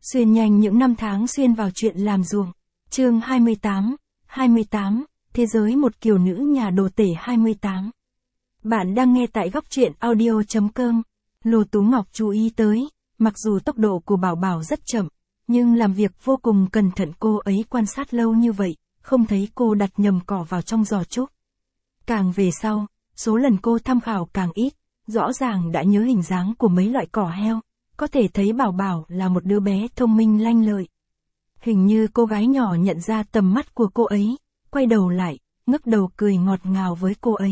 Xuyên nhanh những năm tháng xuyên vào chuyện làm ruộng. Chương 28, Thế giới một kiều nữ nhà đồ tể 28. Bạn đang nghe tại góc truyện audio.com. Lô Tú Ngọc chú ý tới, mặc dù tốc độ của Bảo Bảo rất chậm, nhưng làm việc vô cùng cẩn thận. Cô ấy quan sát lâu như vậy, không thấy cô đặt nhầm cỏ vào trong giò trúc. Càng về sau, số lần cô tham khảo càng ít, rõ ràng đã nhớ hình dáng của mấy loại cỏ heo, có thể thấy Bảo Bảo là một đứa bé thông minh lanh lợi. Hình như cô gái nhỏ nhận ra tầm mắt của cô ấy, quay đầu lại, ngước đầu cười ngọt ngào với cô ấy.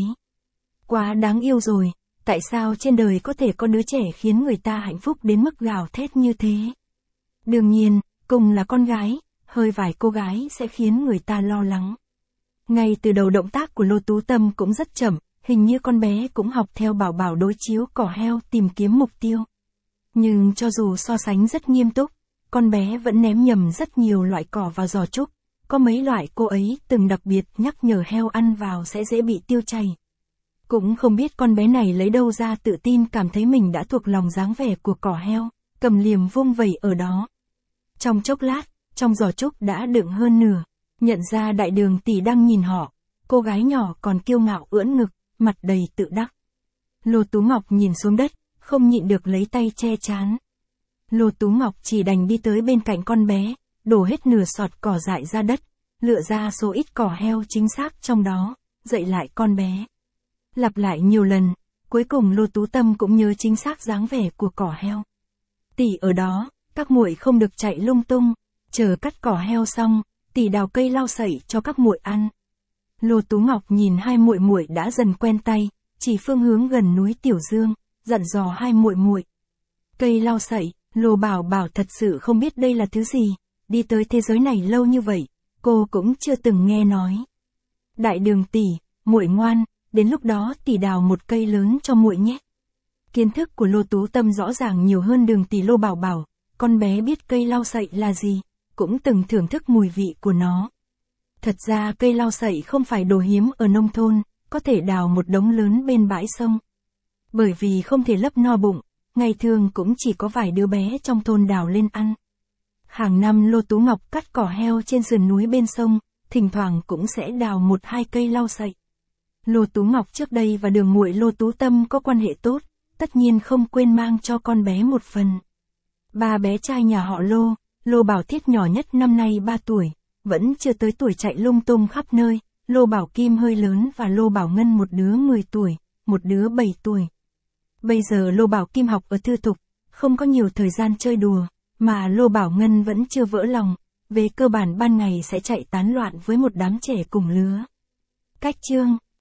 Quá đáng yêu rồi, tại sao trên đời có thể có đứa trẻ khiến người ta hạnh phúc đến mức gào thét như thế? Đương nhiên, cùng là con gái, hơi vài cô gái sẽ khiến người ta lo lắng. Ngay từ đầu động tác của Lô Tú Tâm cũng rất chậm, hình như con bé cũng học theo Bảo Bảo đối chiếu cỏ heo tìm kiếm mục tiêu. Nhưng cho dù so sánh rất nghiêm túc, con bé vẫn ném nhầm rất nhiều loại cỏ vào giò trúc, có mấy loại cô ấy từng đặc biệt nhắc nhở heo ăn vào sẽ dễ bị tiêu chảy. Cũng không biết con bé này lấy đâu ra tự tin cảm thấy mình đã thuộc lòng dáng vẻ của cỏ heo, cầm liềm vung vẩy ở đó. Trong chốc lát, trong giò trúc đã đựng hơn nửa, nhận ra Đại Đường tỷ đang nhìn họ, cô gái nhỏ còn kiêu ngạo ưỡn ngực, mặt đầy tự đắc. Lô Tú Ngọc nhìn xuống đất, không nhịn được lấy tay che trán. Lô Tú Ngọc chỉ đành đi tới bên cạnh con bé, đổ hết nửa sọt cỏ dại ra đất, lựa ra số ít cỏ heo chính xác trong đó, dạy lại con bé. Lặp lại nhiều lần, cuối cùng Lô Tú Tâm cũng nhớ chính xác dáng vẻ của cỏ heo. Tỷ ở đó, các muội không được chạy lung tung, chờ cắt cỏ heo xong, tỷ đào cây lau sậy cho các muội ăn. Lô Tú Ngọc nhìn hai muội muội đã dần quen tay, chỉ phương hướng gần núi Tiểu Dương, dặn dò hai muội muội. Cây lau sậy, Lô Bảo Bảo thật sự không biết đây là thứ gì, đi tới thế giới này lâu như vậy, cô cũng chưa từng nghe nói. Đại Đường tỷ, muội ngoan, đến lúc đó tỷ đào một cây lớn cho muội nhé. Kiến thức của Lô Tú Tâm rõ ràng nhiều hơn Đường tỷ. Lô Bảo Bảo, con bé biết cây lau sậy là gì, cũng từng thưởng thức mùi vị của nó. Thật ra cây lau sậy không phải đồ hiếm ở nông thôn, có thể đào một đống lớn bên bãi sông. Bởi vì không thể lấp no bụng, ngày thường cũng chỉ có vài đứa bé trong thôn đào lên ăn. Hàng năm Lô Tú Ngọc cắt cỏ heo trên sườn núi bên sông, thỉnh thoảng cũng sẽ đào một hai cây lau sậy. Lô Tú Ngọc trước đây và Đường muội Lô Tú Tâm có quan hệ tốt, tất nhiên không quên mang cho con bé một phần. Ba bé trai nhà họ Lô, Lô Bảo Thiết nhỏ nhất năm nay 3 tuổi, vẫn chưa tới tuổi chạy lung tung khắp nơi, Lô Bảo Kim hơi lớn và Lô Bảo Ngân một đứa 10 tuổi, một đứa 7 tuổi. Bây giờ Lô Bảo Kim học ở thư thục, không có nhiều thời gian chơi đùa, mà Lô Bảo Ngân vẫn chưa vỡ lòng, về cơ bản ban ngày sẽ chạy tán loạn với một đám trẻ cùng lứa. Cách chương